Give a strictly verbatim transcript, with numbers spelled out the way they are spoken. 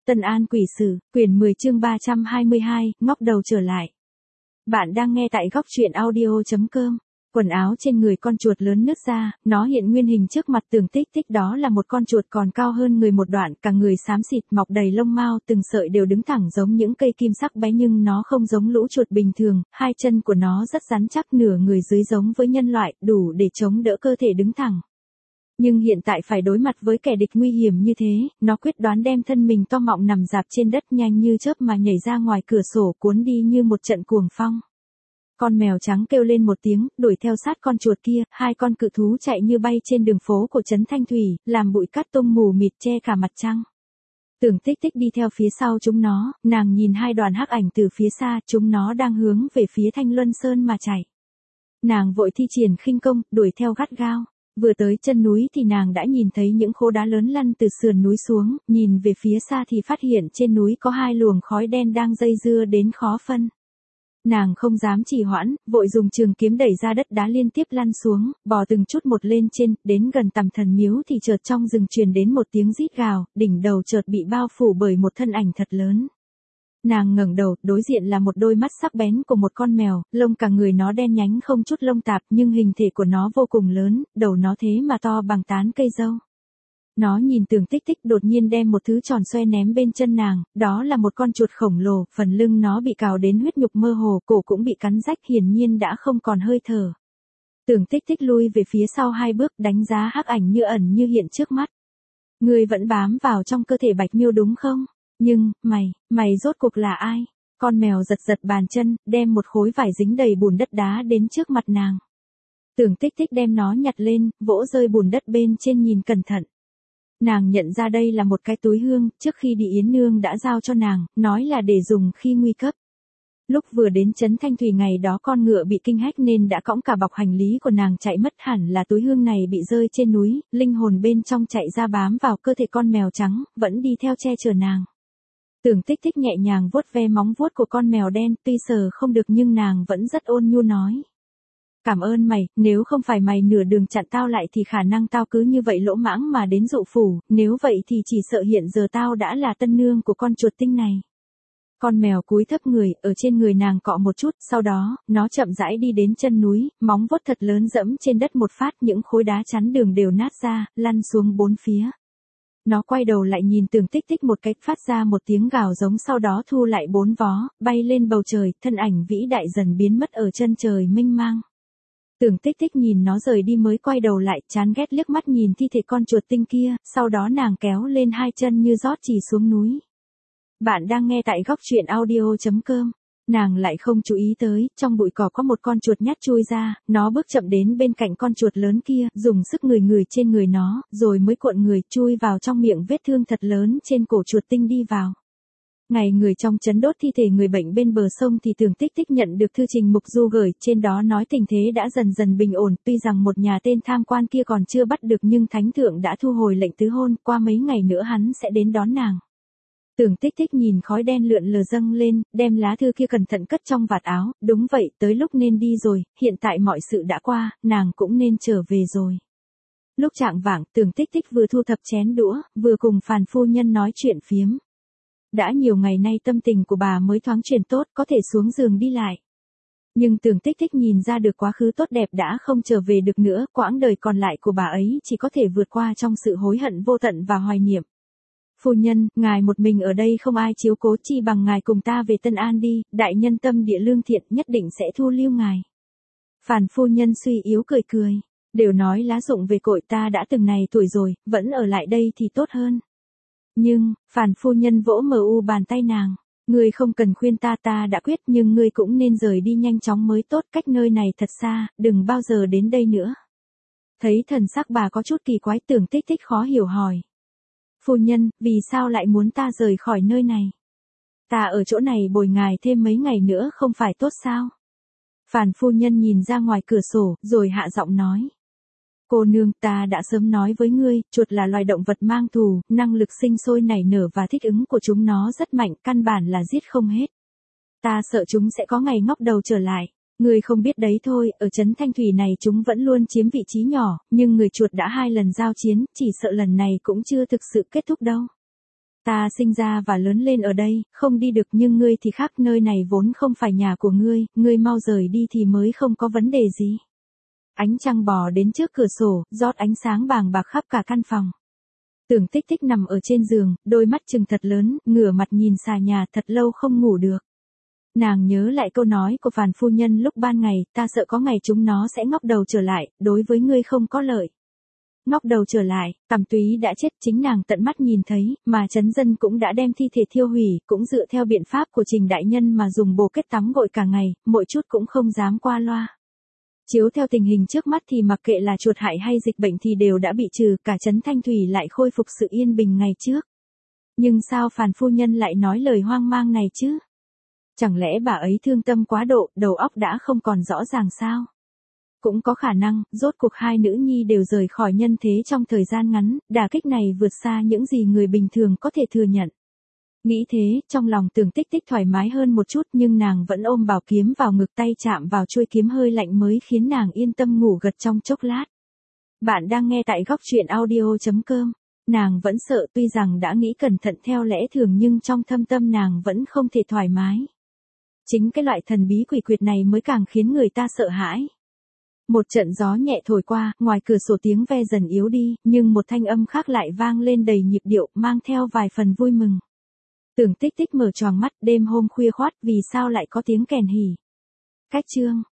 Tân An Quỷ Sử, quyển mười chương ba trăm hai mươi hai, ngóc đầu trở lại. Bạn đang nghe tại góc truyện audio chấm com. Quần áo trên người con chuột lớn nứt ra, nó hiện nguyên hình trước mặt Tưởng Tích Tích, đó là một con chuột còn cao hơn người một đoạn, cả người xám xịt mọc đầy lông mao, từng sợi đều đứng thẳng giống những cây kim sắc bé, nhưng nó không giống lũ chuột bình thường, hai chân của nó rất rắn chắc, nửa người dưới giống với nhân loại, đủ để chống đỡ cơ thể đứng thẳng. Nhưng hiện tại phải đối mặt với kẻ địch nguy hiểm như thế, nó quyết đoán đem thân mình to mọng nằm dạp trên đất, nhanh như chớp mà nhảy ra ngoài cửa sổ, cuốn đi như một trận cuồng phong. Con mèo trắng kêu lên một tiếng, đuổi theo sát con chuột kia, hai con cự thú chạy như bay trên đường phố của trấn Thanh Thủy, làm bụi cát tung mù mịt che cả mặt trăng. Tưởng Tích Tích đi theo phía sau chúng nó, nàng nhìn hai đoàn hắc ảnh từ phía xa, chúng nó đang hướng về phía Thanh Luân Sơn mà chạy. Nàng vội thi triển khinh công, đuổi theo gắt gao. Vừa tới chân núi thì nàng đã nhìn thấy những khố đá lớn lăn từ sườn núi xuống, nhìn về phía xa thì phát hiện trên núi có hai luồng khói đen đang dây dưa đến khó phân. Nàng không dám trì hoãn, vội dùng trường kiếm đẩy ra đất đá liên tiếp lăn xuống, bò từng chút một lên trên, đến gần Tầm Thần Miếu thì chợt trong rừng truyền đến một tiếng rít gào, đỉnh đầu chợt bị bao phủ bởi một thân ảnh thật lớn. Nàng ngẩng đầu, đối diện là một đôi mắt sắc bén của một con mèo, lông cả người nó đen nhánh không chút lông tạp, nhưng hình thể của nó vô cùng lớn, đầu nó thế mà to bằng tán cây dâu. Nó nhìn Tưởng Tích Tích, đột nhiên đem một thứ tròn xoe ném bên chân nàng, đó là một con chuột khổng lồ, phần lưng nó bị cào đến huyết nhục mơ hồ, cổ cũng bị cắn rách, hiển nhiên đã không còn hơi thở. Tưởng Tích Tích lui về phía sau hai bước, đánh giá hắc ảnh như ẩn như hiện trước mắt. Ngươi vẫn bám vào trong cơ thể Bạch Miêu đúng không? Nhưng, mày, mày rốt cuộc là ai? Con mèo giật giật bàn chân, đem một khối vải dính đầy bùn đất đá đến trước mặt nàng. Tưởng Tích Tích đem nó nhặt lên, vỗ rơi bùn đất bên trên nhìn cẩn thận. Nàng nhận ra đây là một cái túi hương, trước khi đi Yến Nương đã giao cho nàng, nói là để dùng khi nguy cấp. Lúc vừa đến trấn Thanh Thủy ngày đó con ngựa bị kinh hách nên đã cõng cả bọc hành lý của nàng chạy mất, hẳn là túi hương này bị rơi trên núi, linh hồn bên trong chạy ra bám vào cơ thể con mèo trắng, vẫn đi theo che chở nàng. Tưởng Tích Tích nhẹ nhàng vuốt ve móng vuốt của con mèo đen, tuy sờ không được nhưng nàng vẫn rất ôn nhu nói. Cảm ơn mày, nếu không phải mày nửa đường chặn tao lại thì khả năng tao cứ như vậy lỗ mãng mà đến dụ phủ, nếu vậy thì chỉ sợ hiện giờ tao đã là tân nương của con chuột tinh này. Con mèo cúi thấp người, ở trên người nàng cọ một chút, sau đó, nó chậm rãi đi đến chân núi, móng vuốt thật lớn dẫm trên đất một phát, những khối đá chắn đường đều nát ra, lăn xuống bốn phía. Nó quay đầu lại nhìn Tưởng Tích Tích một cách, phát ra một tiếng gào giống, sau đó thu lại bốn vó, bay lên bầu trời, thân ảnh vĩ đại dần biến mất ở chân trời mênh mang. Tưởng Tích Tích nhìn nó rời đi mới quay đầu lại, chán ghét liếc mắt nhìn thi thể con chuột tinh kia, sau đó nàng kéo lên hai chân như rót chỉ xuống núi. Bạn đang nghe tại góc truyện audio chấm com. Nàng lại không chú ý tới, trong bụi cỏ có một con chuột nhắt chui ra, nó bước chậm đến bên cạnh con chuột lớn kia, dùng sức ngửi ngửi trên người nó, rồi mới cuộn người chui vào trong miệng vết thương thật lớn trên cổ chuột tinh đi vào. Ngày người trong trấn đốt thi thể người bệnh bên bờ sông thì Tưởng Tích Tích nhận được thư trình Mục Du gửi, trên đó nói tình thế đã dần dần bình ổn, tuy rằng một nhà tên tham quan kia còn chưa bắt được nhưng thánh thượng đã thu hồi lệnh tứ hôn, qua mấy ngày nữa hắn sẽ đến đón nàng. Tưởng Tích Tích nhìn khói đen lượn lờ dâng lên, đem lá thư kia cẩn thận cất trong vạt áo, đúng vậy, tới lúc nên đi rồi, hiện tại mọi sự đã qua, nàng cũng nên trở về rồi. Lúc chạng vạng, Tưởng Tích Tích vừa thu thập chén đũa, vừa cùng Phàn phu nhân nói chuyện phiếm. Đã nhiều ngày nay tâm tình của bà mới thoáng chuyển tốt, có thể xuống giường đi lại. Nhưng Tưởng Tích Tích nhìn ra được quá khứ tốt đẹp đã không trở về được nữa, quãng đời còn lại của bà ấy chỉ có thể vượt qua trong sự hối hận vô tận và hoài niệm. Phu nhân, ngài một mình ở đây không ai chiếu cố, chi bằng ngài cùng ta về Tân An đi, đại nhân tâm địa lương thiện nhất định sẽ thu lưu ngài. Phàn phu nhân suy yếu cười cười, đều nói lá rụng về cội, ta đã từng này tuổi rồi, vẫn ở lại đây thì tốt hơn. Nhưng, Phàn phu nhân vỗ mờ u bàn tay nàng, ngươi không cần khuyên ta, ta đã quyết, nhưng ngươi cũng nên rời đi nhanh chóng mới tốt, cách nơi này thật xa, đừng bao giờ đến đây nữa. Thấy thần sắc bà có chút kỳ quái, Tưởng Tích Tích khó hiểu hỏi. Phu nhân, vì sao lại muốn ta rời khỏi nơi này? Ta ở chỗ này bồi ngài thêm mấy ngày nữa không phải tốt sao? Phàn phu nhân nhìn ra ngoài cửa sổ, rồi hạ giọng nói. Cô nương, ta đã sớm nói với ngươi, chuột là loài động vật mang thù, năng lực sinh sôi nảy nở và thích ứng của chúng nó rất mạnh, căn bản là giết không hết. Ta sợ chúng sẽ có ngày ngóc đầu trở lại. Ngươi không biết đấy thôi, ở trấn Thanh Thủy này chúng vẫn luôn chiếm vị trí nhỏ, nhưng người chuột đã hai lần giao chiến, chỉ sợ lần này cũng chưa thực sự kết thúc đâu. Ta sinh ra và lớn lên ở đây, không đi được nhưng ngươi thì khác, nơi này vốn không phải nhà của ngươi, ngươi mau rời đi thì mới không có vấn đề gì. Ánh trăng bò đến trước cửa sổ, rót ánh sáng bàng bạc khắp cả căn phòng. Tưởng Tích Tích nằm ở trên giường, đôi mắt trừng thật lớn, ngửa mặt nhìn xà nhà thật lâu không ngủ được. Nàng nhớ lại câu nói của Phàn phu nhân lúc ban ngày, ta sợ có ngày chúng nó sẽ ngóc đầu trở lại, đối với ngươi không có lợi. Ngóc đầu trở lại, Cẩm Túy đã chết, chính nàng tận mắt nhìn thấy, mà Trấn Dân cũng đã đem thi thể thiêu hủy, cũng dựa theo biện pháp của Trình đại nhân mà dùng bồ kết tắm gội cả ngày, mỗi chút cũng không dám qua loa. Chiếu theo tình hình trước mắt thì mặc kệ là chuột hại hay dịch bệnh thì đều đã bị trừ, cả trấn Thanh Thủy lại khôi phục sự yên bình ngày trước. Nhưng sao Phàn phu nhân lại nói lời hoang mang này chứ? Chẳng lẽ bà ấy thương tâm quá độ, đầu óc đã không còn rõ ràng sao? Cũng có khả năng, rốt cuộc hai nữ nhi đều rời khỏi nhân thế trong thời gian ngắn, đả kích này vượt xa những gì người bình thường có thể thừa nhận. Nghĩ thế, trong lòng Tưởng Tích Tích thoải mái hơn một chút nhưng nàng vẫn ôm bảo kiếm vào ngực, tay chạm vào chuôi kiếm hơi lạnh mới khiến nàng yên tâm ngủ gật trong chốc lát. Bạn đang nghe tại góc truyện audio chấm com. Nàng vẫn sợ, tuy rằng đã nghĩ cẩn thận theo lẽ thường nhưng trong thâm tâm nàng vẫn không thể thoải mái. Chính cái loại thần bí quỷ quyệt này mới càng khiến người ta sợ hãi. Một trận gió nhẹ thổi qua, ngoài cửa sổ tiếng ve dần yếu đi, nhưng một thanh âm khác lại vang lên đầy nhịp điệu, mang theo vài phần vui mừng. Tưởng Tích Tích mở choàng mắt, đêm hôm khuya khoắt, vì sao lại có tiếng kèn hỉ. Cách chương